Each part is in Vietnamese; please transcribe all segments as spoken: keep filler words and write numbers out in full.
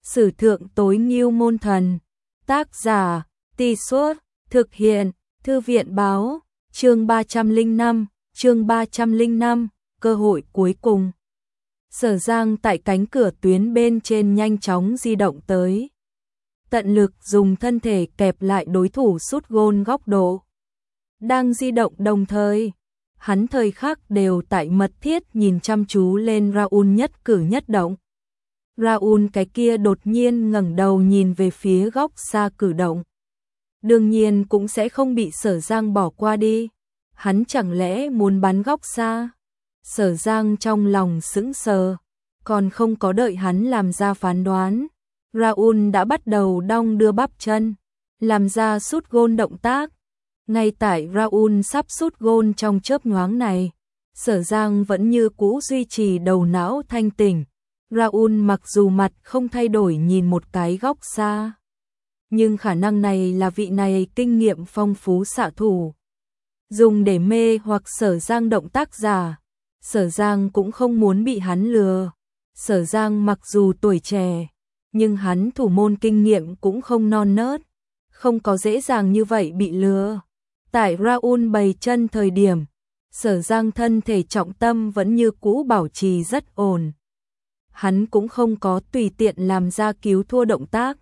Sử thượng tối ngưu môn thần. Tác giả, Tì Suốt, thực hiện, Thư viện báo, chương ba trăm lẻ năm, chương ba trăm lẻ năm, cơ hội cuối cùng. Sở Giang tại cánh cửa tuyến bên trên nhanh chóng di động tới. Tận lực dùng thân thể kẹp lại đối thủ sút gôn góc độ. Đang di động đồng thời, hắn thời khắc đều tại mật thiết nhìn chăm chú lên Raul nhất cử nhất động. Raul cái kia đột nhiên ngẩng đầu nhìn về phía góc xa cử động. Đương nhiên cũng sẽ không bị Sở Giang bỏ qua đi. Hắn chẳng lẽ muốn bắn góc xa? Sở Giang trong lòng sững sờ, còn không có đợi hắn làm ra phán đoán. Raul đã bắt đầu đong đưa bắp chân, làm ra sút gôn động tác. Ngay tại Raul sắp sút gôn trong chớp nhoáng này, Sở Giang vẫn như cũ duy trì đầu não thanh tỉnh. Raul mặc dù mặt không thay đổi nhìn một cái góc xa, nhưng khả năng này là vị này kinh nghiệm phong phú xạ thủ dùng để mê hoặc Sở Giang động tác giả. Sở Giang cũng không muốn bị hắn lừa. Sở Giang mặc dù tuổi trẻ, nhưng hắn thủ môn kinh nghiệm cũng không non nớt, không có dễ dàng như vậy bị lừa. Tại Raul bày chân thời điểm, Sở Giang thân thể trọng tâm vẫn như cũ bảo trì rất ổn. Hắn cũng không có tùy tiện làm ra cứu thua động tác.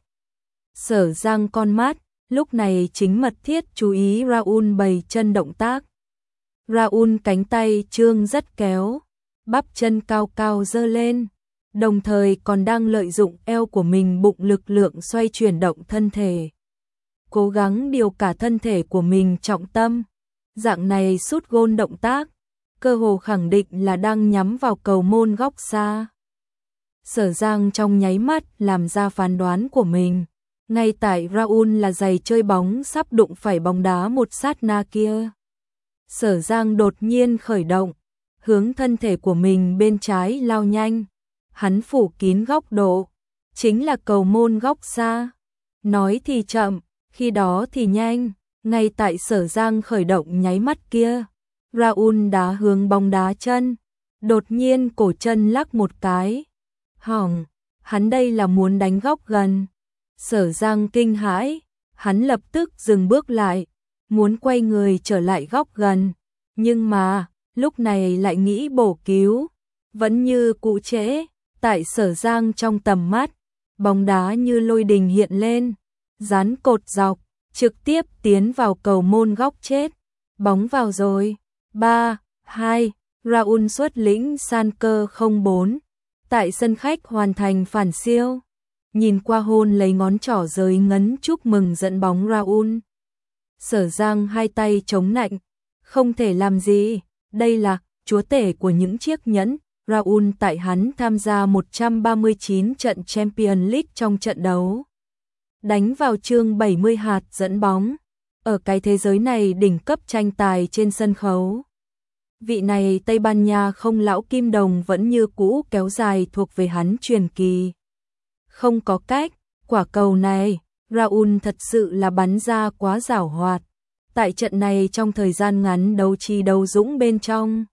Sở Giang con mắt lúc này chính mật thiết chú ý Raul bày chân động tác. Raul cánh tay trương rất kéo, bắp chân cao cao giơ lên, đồng thời còn đang lợi dụng eo của mình bụng lực lượng xoay chuyển động thân thể. Cố gắng điều cả thân thể của mình trọng tâm. Dạng này sút gôn động tác, cơ hồ khẳng định là đang nhắm vào cầu môn góc xa. Sở Giang trong nháy mắt làm ra phán đoán của mình. Ngay tại Raul là giày chơi bóng sắp đụng phải bóng đá một sát na kia, Sở Giang đột nhiên khởi động, hướng thân thể của mình bên trái lao nhanh. Hắn phủ kín góc độ, chính là cầu môn góc xa. Nói thì chậm, khi đó thì nhanh. Ngay tại Sở Giang khởi động nháy mắt kia, Raul đá hướng bóng đá chân, đột nhiên cổ chân lắc một cái. Hỏng, hắn đây là muốn đánh góc gần. Sở Giang kinh hãi, hắn lập tức dừng bước lại, muốn quay người trở lại góc gần, nhưng mà lúc này lại nghĩ bổ cứu, vẫn như cũ trễ. Tại Sở Giang trong tầm mắt, bóng đá như lôi đình hiện lên, dán cột dọc, trực tiếp tiến vào cầu môn góc chết. Bóng vào rồi. ba, hai, Raul xuất lĩnh san cơ không bốn. Tại sân khách hoàn thành phản siêu. Nhìn qua hôn lấy ngón trỏ rời ngấn chúc mừng dẫn bóng Raul. Sở Giang hai tay chống nạnh, không thể làm gì. Đây là chúa tể của những chiếc nhẫn. Raul tại hắn tham gia một trăm ba mươi chín trận Champions League trong trận đấu, đánh vào chương bảy mươi hạt dẫn bóng. Ở cái thế giới này đỉnh cấp tranh tài trên sân khấu, vị này Tây Ban Nha không lão kim đồng vẫn như cũ kéo dài thuộc về hắn truyền kỳ. Không có cách, quả cầu này, Raul thật sự là bắn ra quá giảo hoạt. Tại trận này trong thời gian ngắn đấu trí đấu dũng bên trong,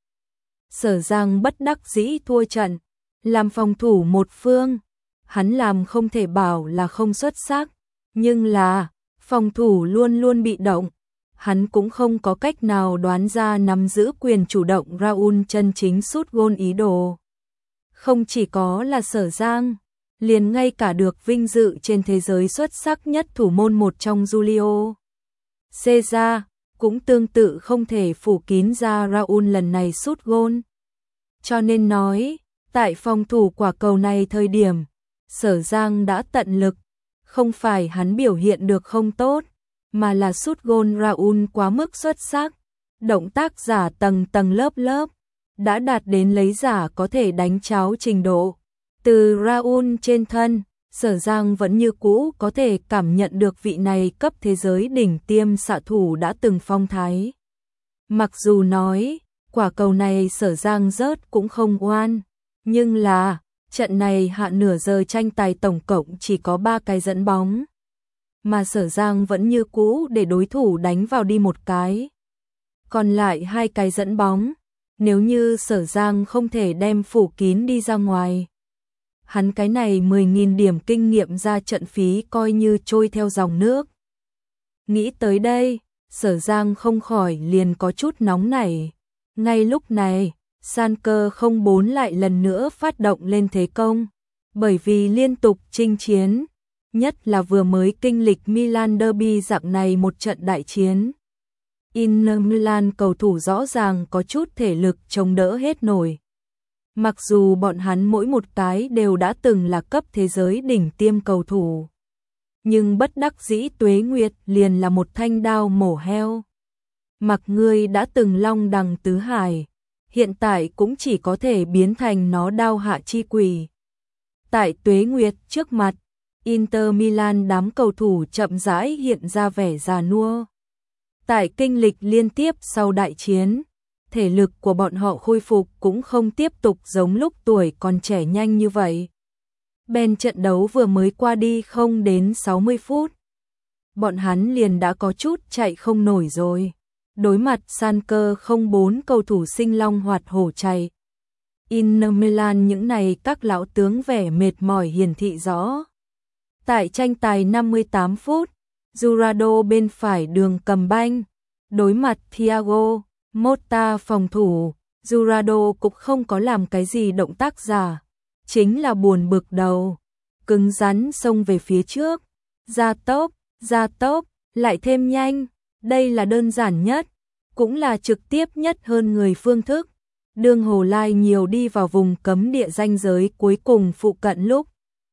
Sở Giang bất đắc dĩ thua trận, làm phòng thủ một phương. Hắn làm không thể bảo là không xuất sắc, nhưng là phòng thủ luôn luôn bị động. Hắn cũng không có cách nào đoán ra nắm giữ quyền chủ động Raul chân chính sút gôn ý đồ. Không chỉ có là Sở Giang, liền ngay cả được vinh dự trên thế giới xuất sắc nhất thủ môn một trong Julio Cesar cũng tương tự không thể phủ kín ra Raul lần này sút gôn. Cho nên nói, tại phòng thủ quả cầu này thời điểm, Sở Giang đã tận lực. Không phải hắn biểu hiện được không tốt, mà là sút gôn Raul quá mức xuất sắc. Động tác giả tầng tầng lớp lớp, đã đạt đến lấy giả có thể đánh cháo trình độ. Từ Raul trên thân, Sở Giang vẫn như cũ có thể cảm nhận được vị này cấp thế giới đỉnh tiêm xạ thủ đã từng phong thái. Mặc dù nói, quả cầu này Sở Giang rớt cũng không oan, nhưng là trận này hạ nửa giờ tranh tài tổng cộng chỉ có ba cái dẫn bóng, mà Sở Giang vẫn như cũ để đối thủ đánh vào đi một cái. Còn lại hai cái dẫn bóng, nếu như Sở Giang không thể đem phủ kín đi ra ngoài, Hắn cái này mười nghìn điểm kinh nghiệm ra trận phí coi như trôi theo dòng nước. Nghĩ tới đây, Sở Giang không khỏi liền có chút nóng nảy. Ngay lúc này, San Cơ không bốn lại lần nữa phát động lên thế công, bởi vì liên tục chinh chiến, nhất là vừa mới kinh lịch Milan Derby dạng này một trận đại chiến. Inter Milan cầu thủ rõ ràng có chút thể lực chống đỡ hết nổi. Mặc dù bọn hắn mỗi một cái đều đã từng là cấp thế giới đỉnh tiêm cầu thủ, nhưng bất đắc dĩ Tuế Nguyệt liền là một thanh đao mổ heo. Mặc ngươi đã từng long đằng tứ hải, hiện tại cũng chỉ có thể biến thành nó đao hạ chi quỷ. Tại Tuế Nguyệt trước mặt, Inter Milan đám cầu thủ chậm rãi hiện ra vẻ già nua. Tại kinh lịch liên tiếp sau đại chiến, thể lực của bọn họ khôi phục cũng không tiếp tục giống lúc tuổi còn trẻ nhanh như vậy. Bên trận đấu vừa mới qua đi không đến sáu mươi phút, bọn hắn liền đã có chút chạy không nổi rồi. Đối mặt San Cơ không bốn cầu thủ sinh long hoạt hổ chạy. Inter Milan những này các lão tướng vẻ mệt mỏi hiển thị rõ. Tại tranh tài năm mươi tám phút, Jurado bên phải đường cầm banh, đối mặt Thiago Motta phòng thủ, Jurado cũng không có làm cái gì động tác giả, chính là buồn bực đầu, cứng rắn xông về phía trước, ra tốc, ra tốc, lại thêm nhanh, đây là đơn giản nhất, cũng là trực tiếp nhất hơn người phương thức. Đường Hồ Lai nhiều đi vào vùng cấm địa ranh giới cuối cùng phụ cận lúc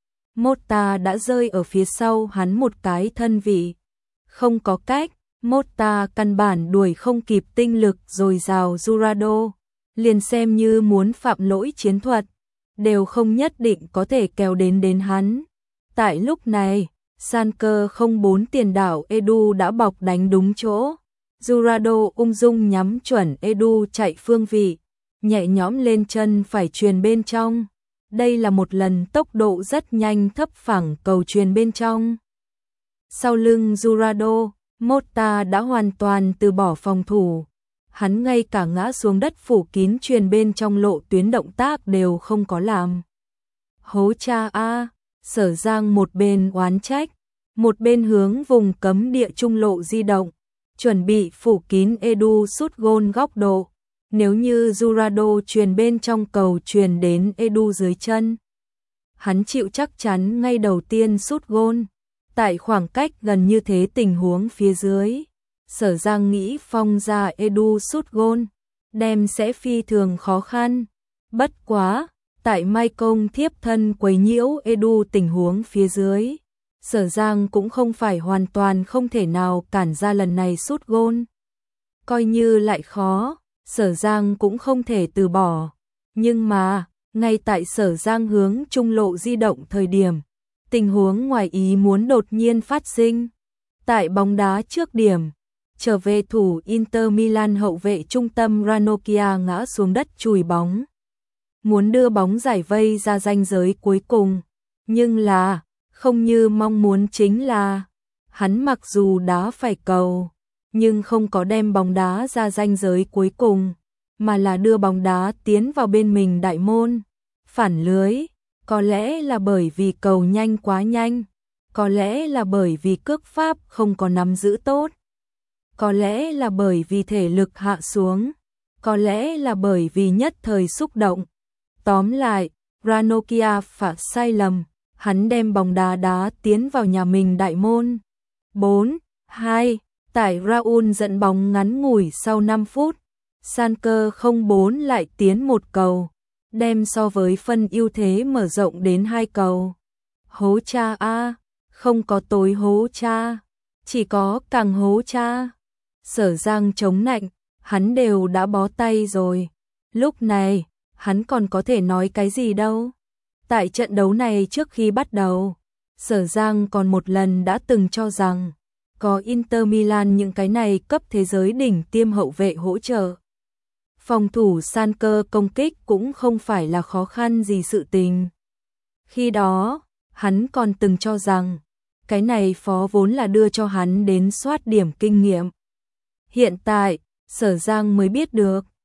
Motta đã rơi ở phía sau hắn một cái thân vị. Không có cách, Motta căn bản đuổi không kịp tinh lực dồi dào Jurado, liền xem như muốn phạm lỗi chiến thuật, đều không nhất định có thể kéo đến đến hắn. Tại lúc này, San Cơ không bốn tiền đạo Edu đã bọc đánh đúng chỗ. Jurado ung dung nhắm chuẩn Edu chạy phương vị, nhẹ nhõm lên chân phải truyền bên trong. Đây là một lần tốc độ rất nhanh thấp phẳng cầu truyền bên trong. Sau lưng Jurado, Motta đã hoàn toàn từ bỏ phòng thủ. Hắn ngay cả ngã xuống đất phủ kín truyền bên trong lộ tuyến động tác đều không có làm. Hố cha a, Sở Giang một bên oán trách, một bên hướng vùng cấm địa trung lộ di động, chuẩn bị phủ kín Edu sút gôn góc độ. Nếu như Jurado truyền bên trong cầu truyền đến Edu dưới chân, hắn chịu chắc chắn ngay đầu tiên sút gôn. Tại khoảng cách gần như thế tình huống phía dưới, Sở Giang nghĩ phong ra Edu sút gôn, đem sẽ phi thường khó khăn. Bất quá, tại Mai Công thiếp thân quấy nhiễu Edu tình huống phía dưới, Sở Giang cũng không phải hoàn toàn không thể nào cản ra lần này sút gôn. Coi như lại khó, Sở Giang cũng không thể từ bỏ. Nhưng mà, ngay tại Sở Giang hướng trung lộ di động thời điểm, tình huống ngoài ý muốn đột nhiên phát sinh. Tại bóng đá trước điểm, trở về thủ Inter Milan hậu vệ trung tâm Ranocchia ngã xuống đất chùi bóng. Muốn đưa bóng giải vây ra ranh giới cuối cùng, nhưng là, không như mong muốn chính là, hắn mặc dù đá phải cầu, nhưng không có đem bóng đá ra ranh giới cuối cùng, mà là đưa bóng đá tiến vào bên mình đại môn, phản lưới. Có lẽ là bởi vì cầu nhanh quá nhanh, có lẽ là bởi vì cước pháp không có nắm giữ tốt, có lẽ là bởi vì thể lực hạ xuống, có lẽ là bởi vì nhất thời xúc động. Tóm lại, Ranocchia phạm sai lầm, hắn đem bóng đá đá tiến vào nhà mình đại môn. bốn hai, tại Raul dẫn bóng ngắn ngủi sau năm phút, San Cơ không bốn lại tiến một cầu, đem so với phân ưu thế mở rộng đến hai cầu. Hố cha a, không có tối hố cha, chỉ có càng hố cha. Sở Giang chống nạnh, hắn đều đã bó tay rồi. Lúc này, hắn còn có thể nói cái gì đâu. Tại trận đấu này trước khi bắt đầu, Sở Giang còn một lần đã từng cho rằng, có Inter Milan những cái này cấp thế giới đỉnh tiêm hậu vệ hỗ trợ, phòng thủ San Cơ công kích cũng không phải là khó khăn gì sự tình. Khi đó, hắn còn từng cho rằng, cái này phó vốn là đưa cho hắn đến soát điểm kinh nghiệm. Hiện tại, Sở Giang mới biết được,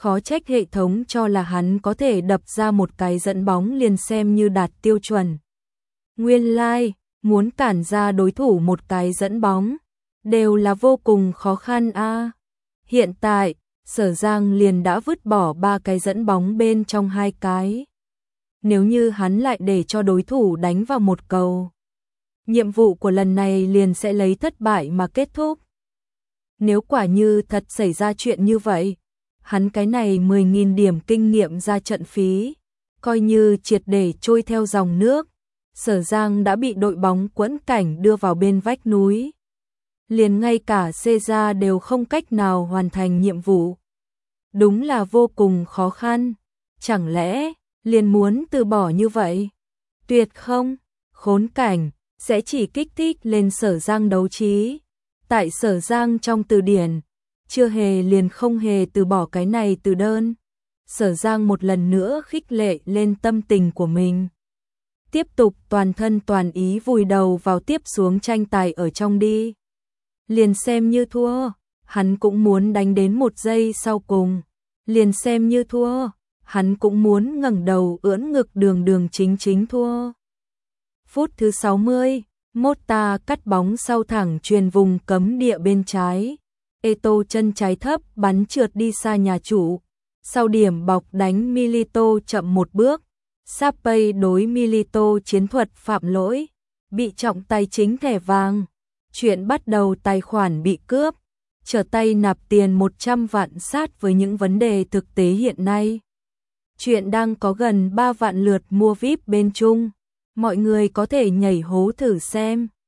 khó trách hệ thống cho là hắn có thể đập ra một cái dẫn bóng liền xem như đạt tiêu chuẩn. Nguyên lai, like, muốn cản ra đối thủ một cái dẫn bóng, đều là vô cùng khó khăn a. À. Hiện tại, Sở Giang liền đã vứt bỏ ba cái dẫn bóng bên trong hai cái. Nếu như hắn lại để cho đối thủ đánh vào một cầu, nhiệm vụ của lần này liền sẽ lấy thất bại mà kết thúc. Nếu quả như thật xảy ra chuyện như vậy, hắn cái này mười nghìn điểm kinh nghiệm ra trận phí, coi như triệt để trôi theo dòng nước. Sở Giang đã bị đội bóng quẫn cảnh đưa vào bên vách núi. Liền ngay cả Caesar đều không cách nào hoàn thành nhiệm vụ. Đúng là vô cùng khó khăn. Chẳng lẽ liền muốn từ bỏ như vậy? Tuyệt không, khốn cảnh sẽ chỉ kích thích lên Sở Giang đấu trí. Tại Sở Giang trong từ điển, chưa hề liền không hề từ bỏ cái này từ đơn. Sở Giang một lần nữa khích lệ lên tâm tình của mình. Tiếp tục toàn thân toàn ý vùi đầu vào tiếp xuống tranh tài ở trong đi. Liền xem như thua, hắn cũng muốn đánh đến một giây sau cùng. Liền xem như thua, hắn cũng muốn ngẩng đầu ưỡn ngực đường đường chính chính thua. Phút thứ sáu mươi, Mota cắt bóng sau thẳng truyền vùng cấm địa bên trái. Eto'o chân trái thấp bắn trượt đi xa nhà chủ. Sau điểm bọc đánh Milito chậm một bước. Sapei đối Milito chiến thuật phạm lỗi, bị trọng tài chính thẻ vàng. Chuyện bắt đầu tài khoản bị cướp, trở tay nạp tiền một trăm vạn sát với những vấn đề thực tế hiện nay. Chuyện đang có gần ba vạn lượt mua víp bên Trung, mọi người có thể nhảy hố thử xem.